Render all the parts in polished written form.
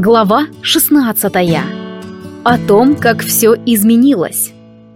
Глава 16. О том, как все изменилось.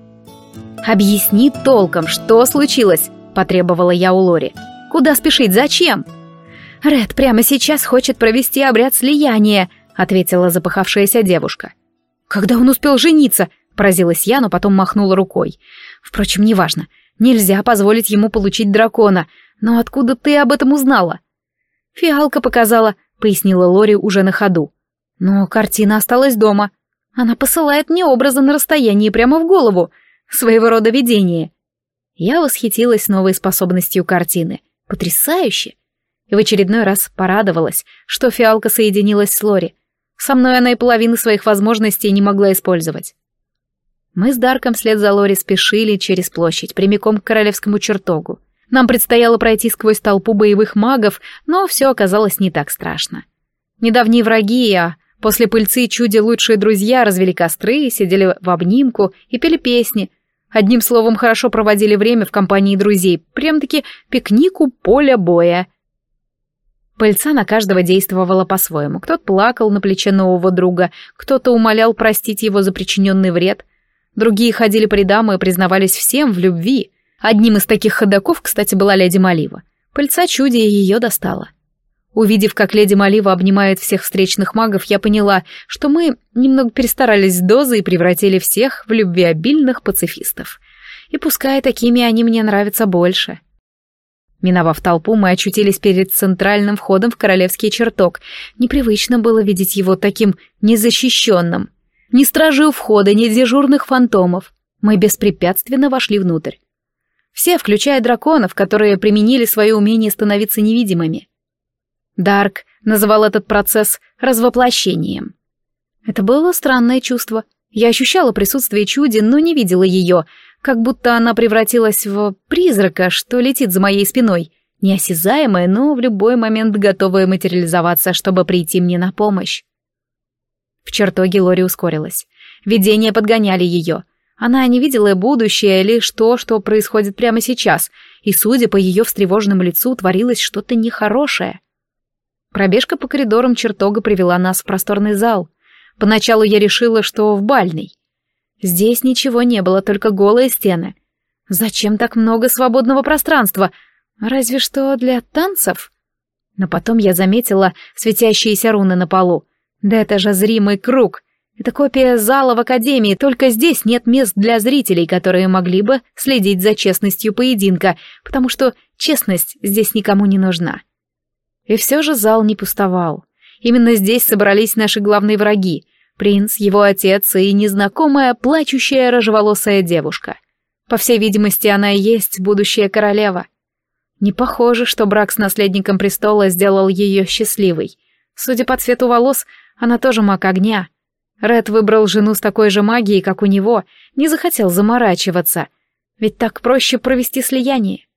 «Объясни толком, что случилось?» — потребовала я у Лори. «Куда спешить? Зачем?» «Ред прямо сейчас хочет провести обряд слияния», — ответила запыхавшаяся девушка. «Когда он успел жениться?» — поразилась я, но потом махнула рукой. «Впрочем, неважно. Нельзя позволить ему получить дракона. Но откуда ты об этом узнала?» «Фиалка показала», — пояснила Лори уже на ходу. «Но картина осталась дома. Она посылает мне образы на расстоянии прямо в голову. Своего рода видение». Я восхитилась новой способностью картины. Потрясающе! И в очередной раз порадовалась, что фиалка соединилась с Лори. Со мной она и половины своих возможностей не могла использовать. Мы с Дарком вслед за Лори спешили через площадь, прямиком к королевскому чертогу. Нам предстояло пройти сквозь толпу боевых магов, но все оказалось не так страшно. Недавние враги, а после пыльцы чуди лучшие друзья развели костры, сидели в обнимку и пели песни. Одним словом, хорошо проводили время в компании друзей, прям-таки пикник у поля боя. Пыльца на каждого действовала по-своему. Кто-то плакал на плече нового друга, кто-то умолял простить его за причиненный вред. Другие ходили по рядам и признавались всем в любви. Одним из таких ходоков, кстати, была леди Малива. Пыльца чуди ее достала. Увидев, как леди Малива обнимает всех встречных магов, я поняла, что мы немного перестарались с дозой и превратили всех в любвеобильных пацифистов. И пускай такими они мне нравятся больше. Миновав толпу, мы очутились перед центральным входом в королевский чертог. Непривычно было видеть его таким незащищенным. Ни стражи у входа, ни дежурных фантомов. Мы беспрепятственно вошли внутрь. Все, включая драконов, которые применили свое умение становиться невидимыми. Дарк называл этот процесс развоплощением. Это было странное чувство. Я ощущала присутствие чуди, но не видела ее, как будто она превратилась в призрака, что летит за моей спиной, неосязаемая, но в любой момент готовая материализоваться, чтобы прийти мне на помощь. В чертоге Лори ускорилась. Видения подгоняли ее. Она не видела будущее, лишь то, что происходит прямо сейчас, и, судя по ее встревоженному лицу, творилось что-то нехорошее. Пробежка по коридорам чертога привела нас в просторный зал. Поначалу я решила, что в бальной. Здесь ничего не было, только голые стены. Зачем так много свободного пространства? Разве что для танцев? Но потом я заметила светящиеся руны на полу. Да это же зримый круг. Это копия зала в академии, только здесь нет мест для зрителей, которые могли бы следить за честностью поединка, потому что честность здесь никому не нужна. И все же зал не пустовал. Именно здесь собрались наши главные враги — принц, его отец и незнакомая, плачущая рыжеволосая девушка. По всей видимости, она и есть будущая королева. Не похоже, что брак с наследником престола сделал ее счастливой. Судя по цвету волос, она тоже маг огня. Ред выбрал жену с такой же магией, как у него, не захотел заморачиваться. Ведь так проще провести слияние.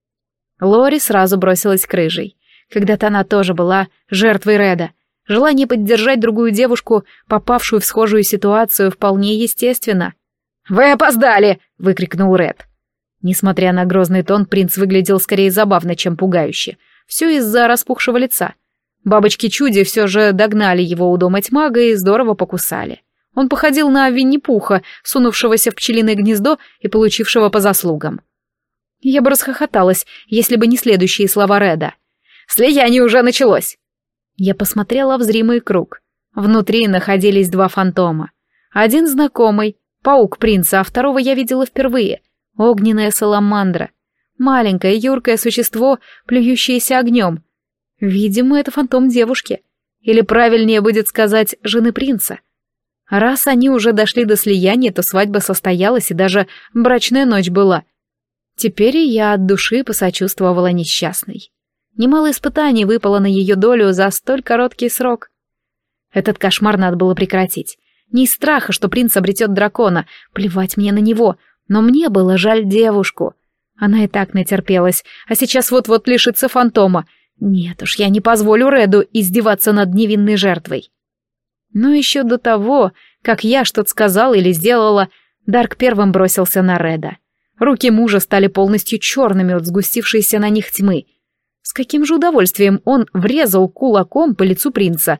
Лори сразу бросилась к рыжей. Когда-то она тоже была жертвой Реда. Желание поддержать другую девушку, попавшую в схожую ситуацию, вполне естественно. «Вы опоздали!» — выкрикнул Ред. Несмотря на грозный тон, принц выглядел скорее забавно, чем пугающе. Все из-за распухшего лица. Бабочки-чуди все же догнали его у дома тьмага и здорово покусали. Он походил на Винни-Пуха, сунувшегося в пчелиное гнездо и получившего по заслугам. Я бы расхохоталась, если бы не следующие слова Реда. «Слияние уже началось!» Я посмотрела в зримый круг. Внутри находились два фантома. Один знакомый, паук принца, а второго я видела впервые. Огненная саламандра. Маленькое, юркое существо, плюющееся огнем. Видимо, это фантом девушки. Или правильнее будет сказать, жены принца. Раз они уже дошли до слияния, то свадьба состоялась, и даже брачная ночь была. Теперь и я от души посочувствовала несчастной. Немало испытаний выпало на ее долю за столь короткий срок. Этот кошмар надо было прекратить. Не из страха, что принц обретет дракона, плевать мне на него, но мне было жаль девушку. Она и так натерпелась, а сейчас вот-вот лишится фантома. Нет уж, я не позволю Реду издеваться над невинной жертвой. Но еще до того, как я что-то сказала или сделала, Дарк первым бросился на Реда. Руки мужа стали полностью черными от сгустившейся на них тьмы. С каким же удовольствием он врезал кулаком по лицу принца.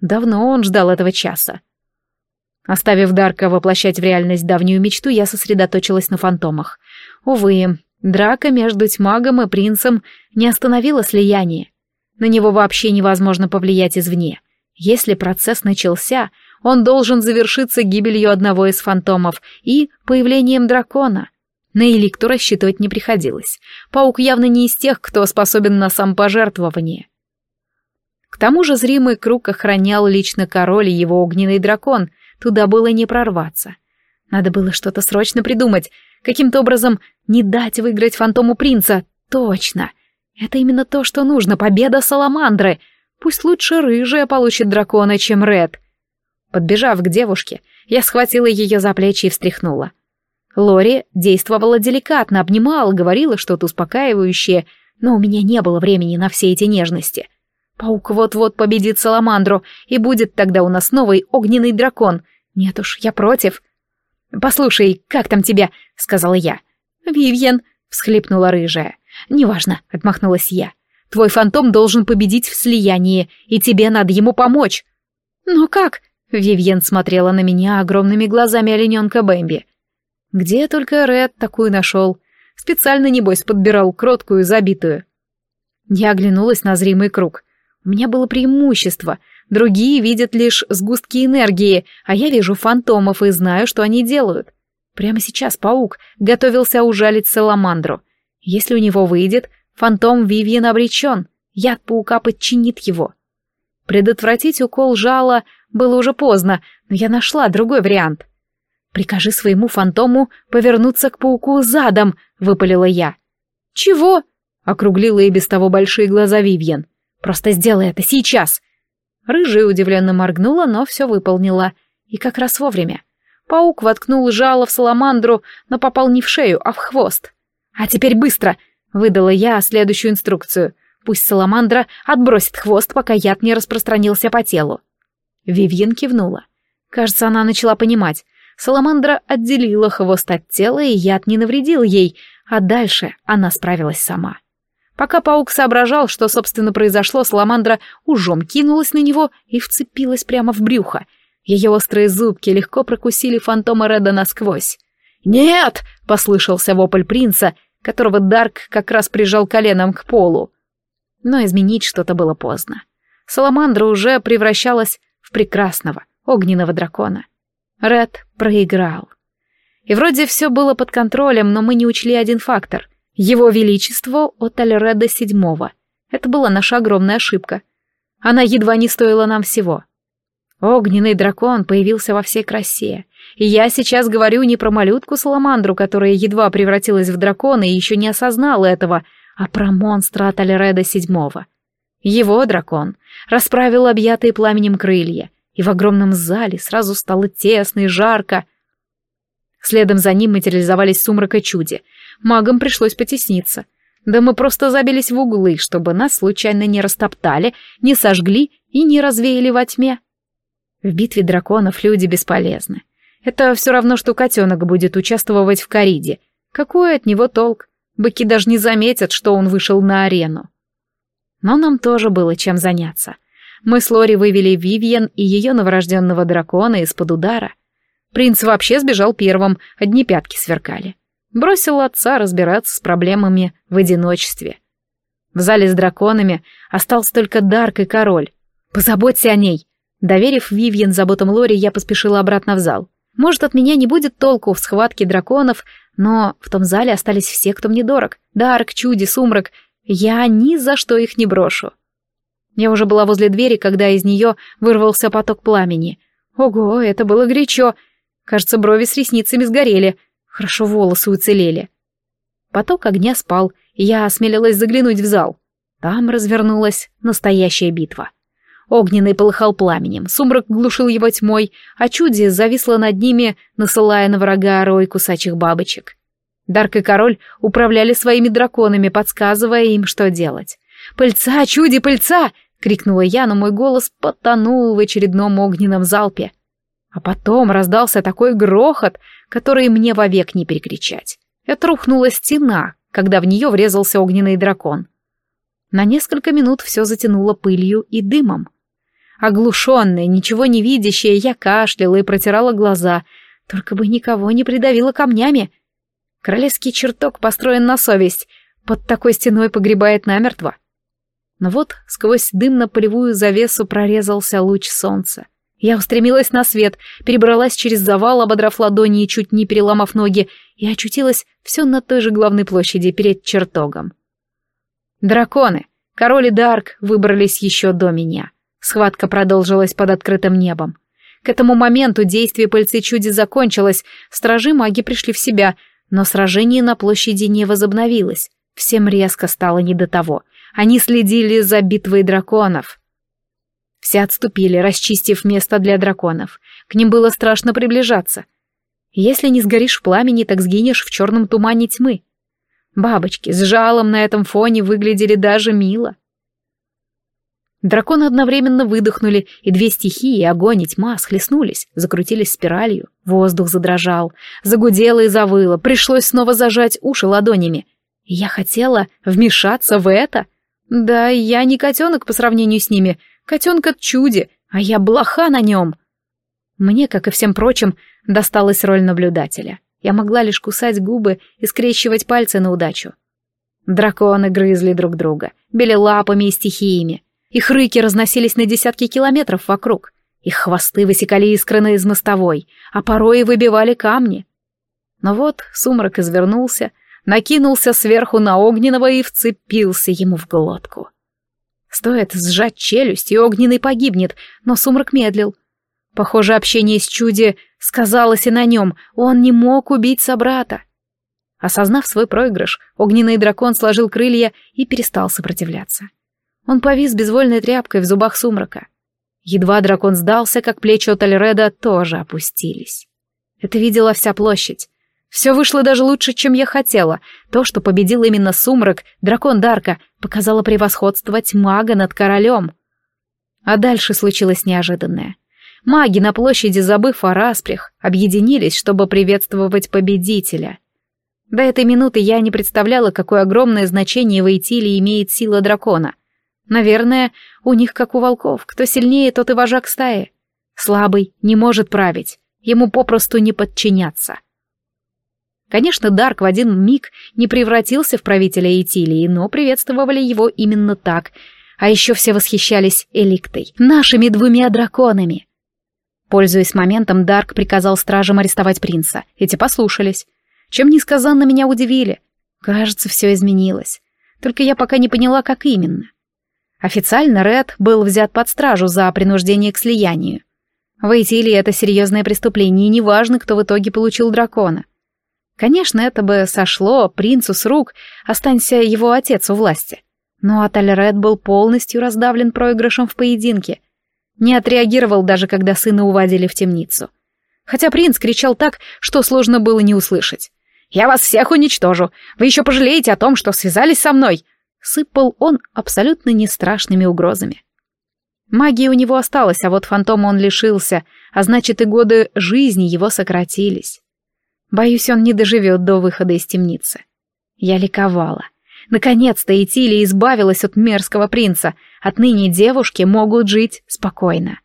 Давно он ждал этого часа. Оставив Дарка воплощать в реальность давнюю мечту, я сосредоточилась на фантомах. Увы, драка между тьмагом и принцем не остановила слияние. На него вообще невозможно повлиять извне. Если процесс начался, он должен завершиться гибелью одного из фантомов и появлением дракона. На Эликту рассчитывать не приходилось. Паук явно не из тех, кто способен на самопожертвование. К тому же зримый круг охранял лично король и его огненный дракон. Туда было не прорваться. Надо было что-то срочно придумать. Каким-то образом не дать выиграть фантому принца. Точно. Это именно то, что нужно. Победа Саламандры. Пусть лучше рыжая получит дракона, чем Ред. Подбежав к девушке, я схватила ее за плечи и встряхнула. Лори действовала деликатно, обнимала, говорила что-то успокаивающее, но у меня не было времени на все эти нежности. Паук вот-вот победит Саламандру, и будет тогда у нас новый огненный дракон. Нет уж, я против. «Послушай, как там тебя?» — сказала я. «Вивьен», — всхлипнула рыжая. «Неважно», — отмахнулась я. «Твой фантом должен победить в слиянии, и тебе надо ему помочь». «Но как?» — Вивьен смотрела на меня огромными глазами олененка Бэмби. Где только Ред такую нашел? Специально, небось, подбирал кроткую и забитую. Я оглянулась на зримый круг. У меня было преимущество. Другие видят лишь сгустки энергии, а я вижу фантомов и знаю, что они делают. Прямо сейчас паук готовился ужалить Саламандру. Если у него выйдет, фантом Вивьен обречен. Яд паука подчинит его. Предотвратить укол жала было уже поздно, но я нашла другой вариант. «Прикажи своему фантому повернуться к пауку задом», — выпалила я. «Чего?» — округлила и без того большие глаза Вивьен. «Просто сделай это сейчас!» Рыжая удивленно моргнула, но все выполнила. И как раз вовремя. Паук воткнул жало в Саламандру, но попал не в шею, а в хвост. «А теперь быстро!» — выдала я следующую инструкцию. «Пусть Саламандра отбросит хвост, пока яд не распространился по телу». Вивьен кивнула. Кажется, она начала понимать. Саламандра отделила хвост от тела, и яд не навредил ей, а дальше она справилась сама. Пока паук соображал, что, собственно, произошло, Саламандра ужом кинулась на него и вцепилась прямо в брюхо. Ее острые зубки легко прокусили фантома Реда насквозь. «Нет!» — послышался вопль принца, которого Дарк как раз прижал коленом к полу. Но изменить что-то было поздно. Саламандра уже превращалась в прекрасного огненного дракона. Ред проиграл. И вроде все было под контролем, но мы не учли один фактор. Его Величество от Альреда VII. Это была наша огромная ошибка. Она едва не стоила нам всего. Огненный дракон появился во всей красе. И я сейчас говорю не про малютку Саламандру, которая едва превратилась в дракона и еще не осознала этого, а про монстра от Альреда VII. Его дракон расправил объятые пламенем крылья, и в огромном зале сразу стало тесно и жарко. Следом за ним материализовались Сумрак и Чуди. Магам пришлось потесниться. Да мы просто забились в углы, чтобы нас случайно не растоптали, не сожгли и не развеяли во тьме. В битве драконов люди бесполезны. Это все равно, что котенок будет участвовать в кориде. Какой от него толк? Быки даже не заметят, что он вышел на арену. Но нам тоже было чем заняться. Мы с Лори вывели Вивьен и ее новорожденного дракона из-под удара. Принц вообще сбежал первым, одни пятки сверкали. Бросил отца разбираться с проблемами в одиночестве. В зале с драконами остался только Дарк и король. «Позаботься о ней!» Доверив Вивьен заботам Лори, я поспешила обратно в зал. Может, от меня не будет толку в схватке драконов, но в том зале остались все, кто мне дорог. Дарк, Чуди, Сумрак. Я ни за что их не брошу. Я уже была возле двери, когда из нее вырвался поток пламени. Ого, это было горячо. Кажется, брови с ресницами сгорели. Хорошо волосы уцелели. Поток огня спал, и я осмелилась заглянуть в зал. Там развернулась настоящая битва. Огненный полыхал пламенем, Сумрак глушил его тьмой, а Чуди зависла над ними, насылая на врага рой кусачих бабочек. Дарк и король управляли своими драконами, подсказывая им, что делать. «Пыльца, Чуди, пыльца!» — крикнула я, но мой голос потонул в очередном огненном залпе. А потом раздался такой грохот, который мне вовек не перекричать. Это рухнула стена, когда в нее врезался огненный дракон. На несколько минут все затянуло пылью и дымом. Оглушенная, ничего не видящая, я кашляла и протирала глаза, только бы никого не придавило камнями. Королевский чертог построен на совесть, под такой стеной погребает намертво. Но вот сквозь дымно-полевую завесу прорезался луч солнца. Я устремилась на свет, перебралась через завал, ободрав ладони и чуть не переломав ноги, и очутилась все на той же главной площади перед чертогом. Драконы, король и Дарк выбрались еще до меня. Схватка продолжилась под открытым небом. К этому моменту действие пыльцы-чуди закончилось, стражи-маги пришли в себя, но сражение на площади не возобновилось. Всем резко стало не до того. Они следили за битвой драконов. Все отступили, расчистив место для драконов. К ним было страшно приближаться. Если не сгоришь в пламени, так сгинешь в черном тумане тьмы. Бабочки с жалом на этом фоне выглядели даже мило. Драконы одновременно выдохнули, и две стихии, огонь и тьма, схлестнулись, закрутились спиралью. Воздух задрожал, загудело и завыло, пришлось снова зажать уши ладонями. И я хотела вмешаться в это. Да, я не котенок по сравнению с ними, котенок от чуди, а я блоха на нем. Мне, как и всем прочим, досталась роль наблюдателя. Я могла лишь кусать губы и скрещивать пальцы на удачу. Драконы грызли друг друга, били лапами и стихиями. Их рыки разносились на десятки километров вокруг. Их хвосты высекали искры из мостовой, а порой и выбивали камни. Но вот сумрак извернулся, накинулся сверху на огненного и вцепился ему в глотку. Стоит сжать челюсть, и огненный погибнет, но сумрак медлил. Похоже, общение с чуди сказалось и на нем, он не мог убить собрата. Осознав свой проигрыш, огненный дракон сложил крылья и перестал сопротивляться. Он повис безвольной тряпкой в зубах сумрака. Едва дракон сдался, как плечи Отальреда тоже опустились. Это видела вся площадь. Все вышло даже лучше, чем я хотела. То, что победил именно сумрак, дракон Дарка, показало превосходство тьмага над королем. А дальше случилось неожиданное. Маги на площади, забыв о распрях, объединились, чтобы приветствовать победителя. До этой минуты я не представляла, какое огромное значение в Эйтиле имеет сила дракона. Наверное, у них как у волков, кто сильнее, тот и вожак стаи. Слабый не может править, ему попросту не подчиняться. Конечно, Дарк в один миг не превратился в правителя Эйтилии, но приветствовали его именно так. А еще все восхищались Эликтой, нашими двумя драконами. Пользуясь моментом, Дарк приказал стражам арестовать принца. Эти послушались. Чем несказанно меня удивили. Кажется, все изменилось. Только я пока не поняла, как именно. Официально Ред был взят под стражу за принуждение к слиянию. В Эйтилии это серьезное преступление, и неважно, кто в итоге получил дракона. Конечно, это бы сошло принцу с рук, останься его отец у власти. Но Отальред был полностью раздавлен проигрышем в поединке. Не отреагировал даже, когда сына уводили в темницу. Хотя принц кричал так, что сложно было не услышать. «Я вас всех уничтожу! Вы еще пожалеете о том, что связались со мной!» Сыпал он абсолютно не страшными угрозами. Магия у него осталась, а вот фантома он лишился, а значит и годы жизни его сократились. Боюсь, он не доживет до выхода из темницы. Я ликовала. Наконец-то Эйтилия избавилась от мерзкого принца. Отныне девушки могут жить спокойно.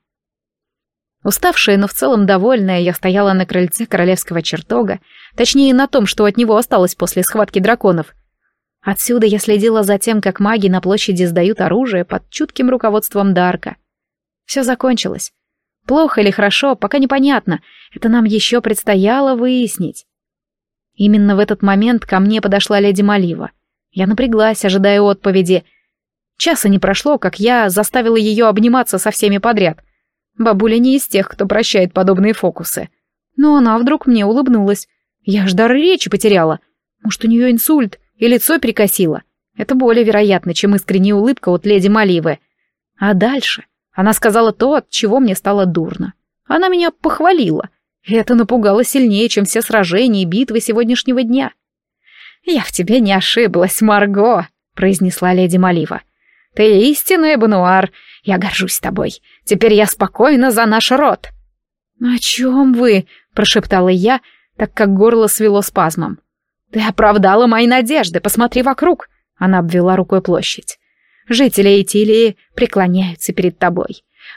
Уставшая, но в целом довольная, я стояла на крыльце королевского чертога, точнее на том, что от него осталось после схватки драконов. Отсюда я следила за тем, как маги на площади сдают оружие под чутким руководством Дарка. Все закончилось. Плохо или хорошо, пока непонятно. Это нам еще предстояло выяснить. Именно в этот момент ко мне подошла леди Малива. Я напряглась, ожидая отповеди. Часа не прошло, как я заставила ее обниматься со всеми подряд. Бабуля не из тех, кто прощает подобные фокусы. Но она вдруг мне улыбнулась. Я аж дар речи потеряла. Может, у нее инсульт, и лицо перекосило. Это более вероятно, чем искренняя улыбка от леди Маливы. А дальше она сказала то, от чего мне стало дурно. Она меня похвалила. И это напугало сильнее, чем все сражения и битвы сегодняшнего дня. «Я в тебе не ошиблась, Марго», — произнесла леди Малива. «Ты истинный Бенуар. Я горжусь тобой. Теперь я спокойна за наш род». «О чем вы?» — прошептала я, так как горло свело спазмом. «Ты оправдала мои надежды, посмотри вокруг», — она обвела рукой площадь. «Жители Эйтилии преклоняются перед тобой.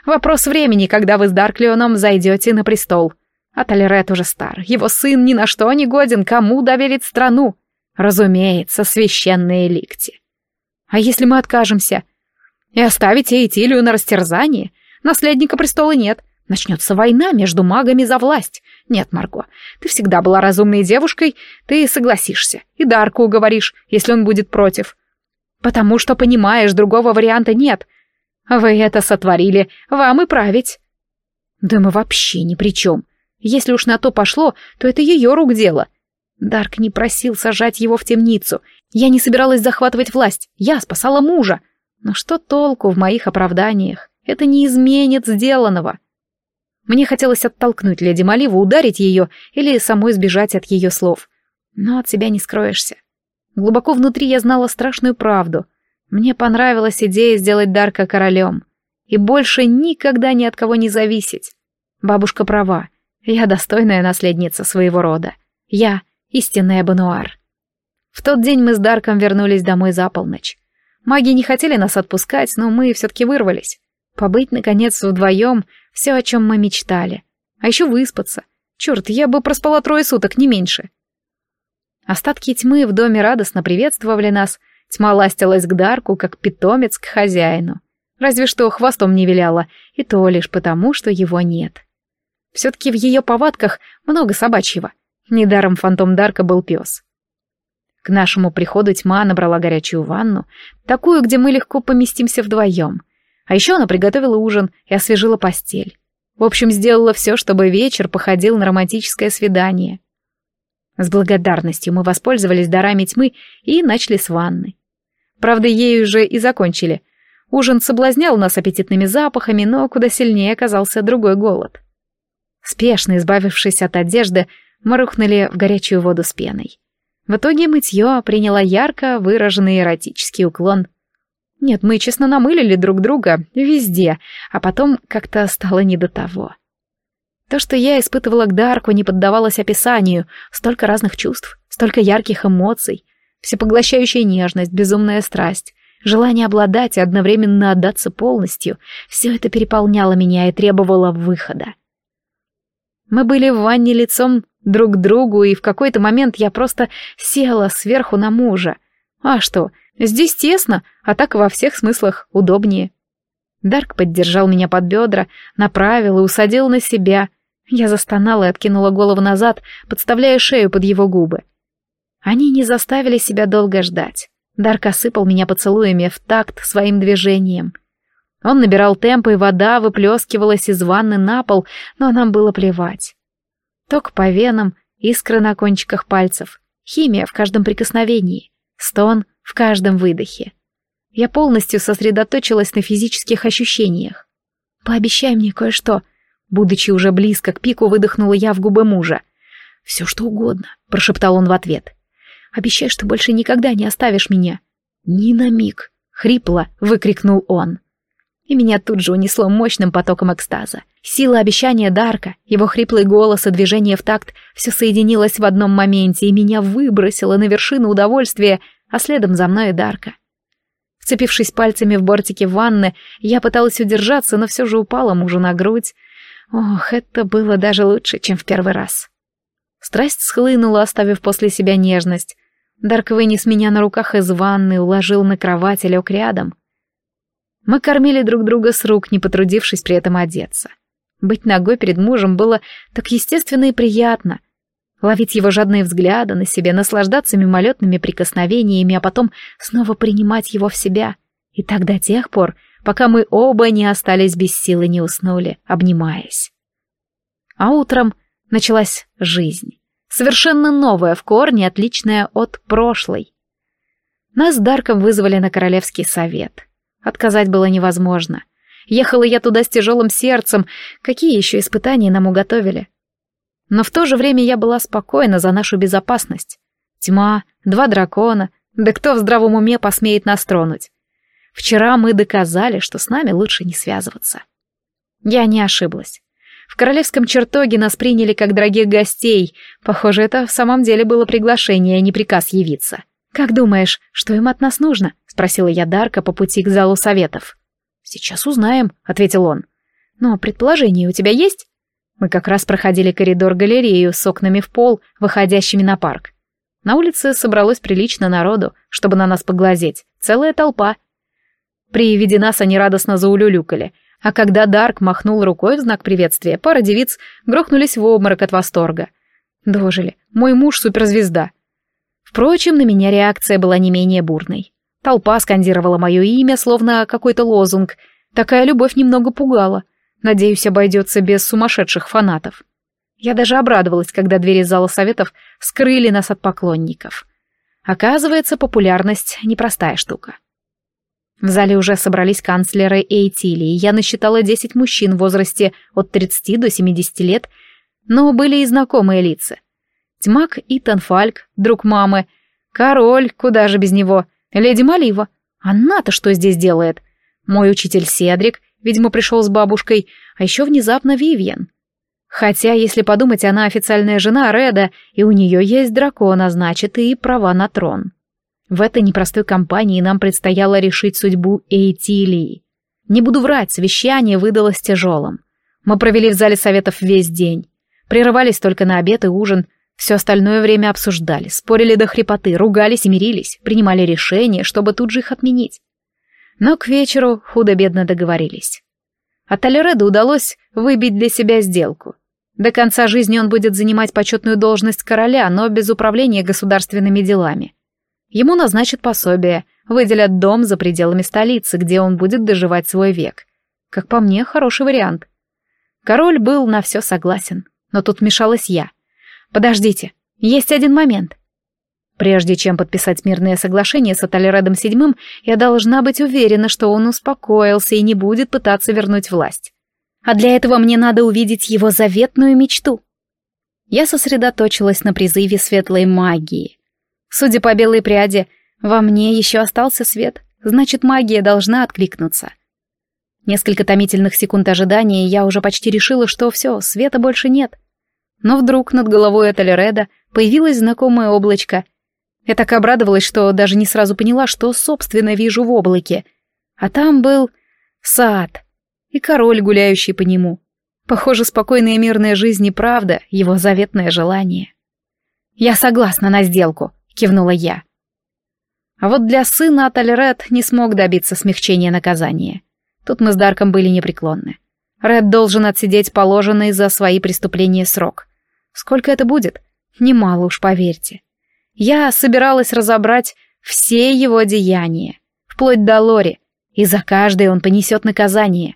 Вопрос времени, когда вы с Дарклионом зайдете на престол. А Талерет уже стар, его сын ни на что не годен, кому доверить страну? Разумеется, священные ликти. А если мы откажемся? И оставите Этилию на растерзание? Наследника престола нет. Начнется война между магами за власть. Нет, Марго, ты всегда была разумной девушкой, ты согласишься. И Дарку уговоришь, если он будет против. Потому что, понимаешь, другого варианта нет. Вы это сотворили, вам и править. Да мы вообще ни при чем. Если уж на то пошло, то это ее рук дело. Дарк не просил сажать его в темницу. Я не собиралась захватывать власть, я спасала мужа. Но что толку в моих оправданиях? Это не изменит сделанного. Мне хотелось оттолкнуть леди Маливу, ударить ее или самой сбежать от ее слов. Но от себя не скроешься. Глубоко внутри я знала страшную правду. Мне понравилась идея сделать Дарка королем. И больше никогда ни от кого не зависеть. Бабушка права. Я достойная наследница своего рода. Я истинная Бануар. В тот день мы с Дарком вернулись домой за полночь. Маги не хотели нас отпускать, но мы все-таки вырвались. Побыть, наконец, вдвоем — все, о чем мы мечтали. А еще выспаться. Черт, я бы проспала 3 суток, не меньше. Остатки тьмы в доме радостно приветствовали нас. Тьма ластилась к Дарку, как питомец к хозяину. Разве что хвостом не виляла, и то лишь потому, что его нет. Все-таки в ее повадках много собачьего. Недаром фантом Дарка был пес. К нашему приходу тьма набрала горячую ванну, такую, где мы легко поместимся вдвоем. А еще она приготовила ужин и освежила постель. В общем, сделала все, чтобы вечер походил на романтическое свидание. С благодарностью мы воспользовались дарами тьмы и начали с ванны. Правда, ею же и закончили. Ужин соблазнял нас аппетитными запахами, но куда сильнее оказался другой голод. Спешно избавившись от одежды, мы рухнули в горячую воду с пеной. В итоге мытье приняло ярко выраженный эротический уклон. Нет, мы честно намылили друг друга везде, а потом как-то стало не до того. То, что я испытывала к Дарку, не поддавалось описанию. Столько разных чувств, столько ярких эмоций, всепоглощающая нежность, безумная страсть, желание обладать и одновременно отдаться полностью. Все это переполняло меня и требовало выхода. Мы были в ванне лицом друг к другу, и в какой-то момент я просто села сверху на мужа. А что, здесь тесно, а так во всех смыслах удобнее. Дарк поддержал меня под бедра, направил и усадил на себя. Я застонала и откинула голову назад, подставляя шею под его губы. Они не заставили себя долго ждать. Дарк осыпал меня поцелуями в такт своим движением. Он набирал темп, и вода выплескивалась из ванны на пол, но нам было плевать. Ток по венам, искры на кончиках пальцев, химия в каждом прикосновении, стон в каждом выдохе. Я полностью сосредоточилась на физических ощущениях. «Пообещай мне кое-что», будучи уже близко к пику, выдохнула я в губы мужа. «Все что угодно», — прошептал он в ответ. «Обещай, что больше никогда не оставишь меня». «Ни на миг», — хрипло выкрикнул он. И меня тут же унесло мощным потоком экстаза. Сила обещания Дарка, его хриплый голос и движение в такт — все соединилось в одном моменте, и меня выбросило на вершину удовольствия, а следом за мной и Дарка. Вцепившись пальцами в бортики ванны, я пыталась удержаться, но все же упала мужу на грудь. Ох, это было даже лучше, чем в первый раз. Страсть схлынула, оставив после себя нежность. Дарк вынес меня на руках из ванны, уложил на кровать и лег рядом. Мы кормили друг друга с рук, не потрудившись при этом одеться. Быть ногой перед мужем было так естественно и приятно. Ловить его жадные взгляды на себе, наслаждаться мимолетными прикосновениями, а потом снова принимать его в себя. И так до тех пор, пока мы оба не остались без сил и не уснули, обнимаясь. А утром началась жизнь. Совершенно новая в корне, отличная от прошлой. Нас с Дарком вызвали на королевский совет. Отказать было невозможно. Ехала я туда с тяжелым сердцем. Какие еще испытания нам уготовили? Но в то же время я была спокойна за нашу безопасность. Тьма, 2 дракона. Да кто в здравом уме посмеет нас тронуть? Вчера мы доказали, что с нами лучше не связываться. Я не ошиблась. В королевском чертоге нас приняли как дорогих гостей. Похоже, это в самом деле было приглашение, а не приказ явиться. «Как думаешь, что им от нас нужно?» — спросила я Дарка по пути к залу советов. «Сейчас узнаем», — ответил он. Но предположение у тебя есть? Мы как раз проходили коридор-галерею с окнами в пол, выходящими на парк. На улице собралось прилично народу, чтобы на нас поглазеть. Целая толпа. При виде нас они радостно заулюлюкали, а когда Дарк махнул рукой в знак приветствия, пара девиц грохнулись в обморок от восторга. Дожили. Мой муж суперзвезда. Впрочем, на меня реакция была не менее бурной. Толпа скандировала мое имя, словно какой-то лозунг. Такая любовь немного пугала. Надеюсь, обойдется без сумасшедших фанатов. Я даже обрадовалась, когда двери зала советов скрыли нас от поклонников. Оказывается, популярность — непростая штука. В зале уже собрались канцлеры Эйтилии. Я насчитала 10 мужчин в возрасте от 30 до 70 лет, но были и знакомые лица. Тьмак Итан Фальк, друг мамы, король, куда же без него, леди Малива. Она-то что здесь делает? Мой учитель Седрик, видимо, пришел с бабушкой, а еще внезапно Вивьен. Хотя, если подумать, она официальная жена Реда, и у нее есть дракон, а значит, и права на трон. В этой непростой компании нам предстояло решить судьбу Эйтилии. Не буду врать, совещание выдалось тяжелым. Мы провели в зале советов весь день. Прерывались только на обед и ужин. Все остальное время обсуждали, спорили до хрипоты, ругались и мирились, принимали решения, чтобы тут же их отменить. Но к вечеру худо-бедно договорились. От Альреда удалось выбить для себя сделку. До конца жизни он будет занимать почетную должность короля, но без управления государственными делами. Ему назначат пособие, выделят дом за пределами столицы, где он будет доживать свой век. Как по мне, хороший вариант. Король был на все согласен, но тут вмешалась я. «Подождите, есть один момент. Прежде чем подписать мирное соглашение с Этельредом VII, я должна быть уверена, что он успокоился и не будет пытаться вернуть власть. А для этого мне надо увидеть его заветную мечту». Я сосредоточилась на призыве светлой магии. Судя по белой пряди, во мне еще остался свет, значит, магия должна откликнуться. Несколько томительных секунд ожидания, и я уже почти решила, что все, света больше нет. Но вдруг над головой Этельреда появилось знакомое облачко. Я так обрадовалась, что даже не сразу поняла, что, собственно, вижу в облаке. А там был сад и король, гуляющий по нему. Похоже, спокойная и мирная жизнь и правда его заветное желание. «Я согласна на сделку», — кивнула я. А вот для сына Этельред не смог добиться смягчения наказания. Тут мы с Дарком были непреклонны. Ред должен отсидеть положенный за свои преступления срок. Сколько это будет? Немало уж, поверьте. Я собиралась разобрать все его деяния, вплоть до Лори, и за каждое он понесет наказание.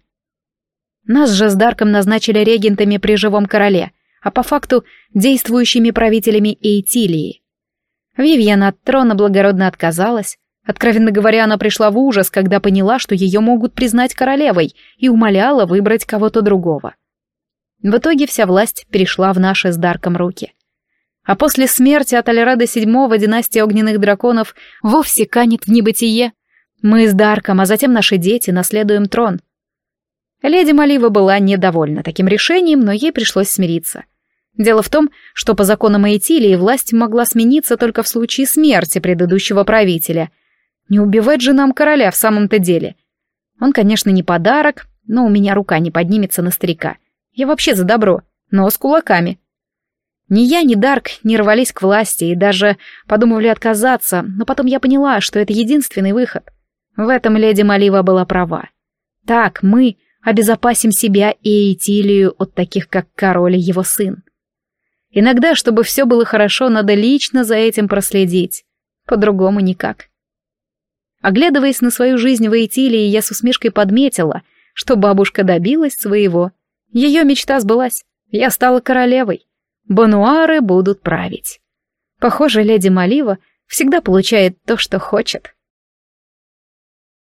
Нас же с Дарком назначили регентами при живом короле, а по факту действующими правителями Эйтилии. Вивьен от трона благородно отказалась. Откровенно говоря, она пришла в ужас, когда поняла, что ее могут признать королевой, и умоляла выбрать кого-то другого. В итоге вся власть перешла в наши с Дарком руки. А после смерти Этельреда VII династия огненных драконов вовсе канет в небытие. Мы с Дарком, а затем наши дети, наследуем трон. Леди Малива была недовольна таким решением, но ей пришлось смириться. Дело в том, что по законам Эйтилии власть могла смениться только в случае смерти предыдущего правителя. Не убивать же нам короля в самом-то деле. Он, конечно, не подарок, но у меня рука не поднимется на старика. Я вообще за добро, но с кулаками. Ни я, ни Дарк не рвались к власти и даже подумывали отказаться, но потом я поняла, что это единственный выход. В этом леди Малива была права. Так мы обезопасим себя и Эйтилию от таких, как король и его сын. Иногда, чтобы все было хорошо, надо лично за этим проследить. По-другому никак. Оглядываясь на свою жизнь в Эйтилии, я с усмешкой подметила, что бабушка добилась своего. Ее мечта сбылась. Я стала королевой. Бануары будут править. Похоже, леди Малива всегда получает то, что хочет.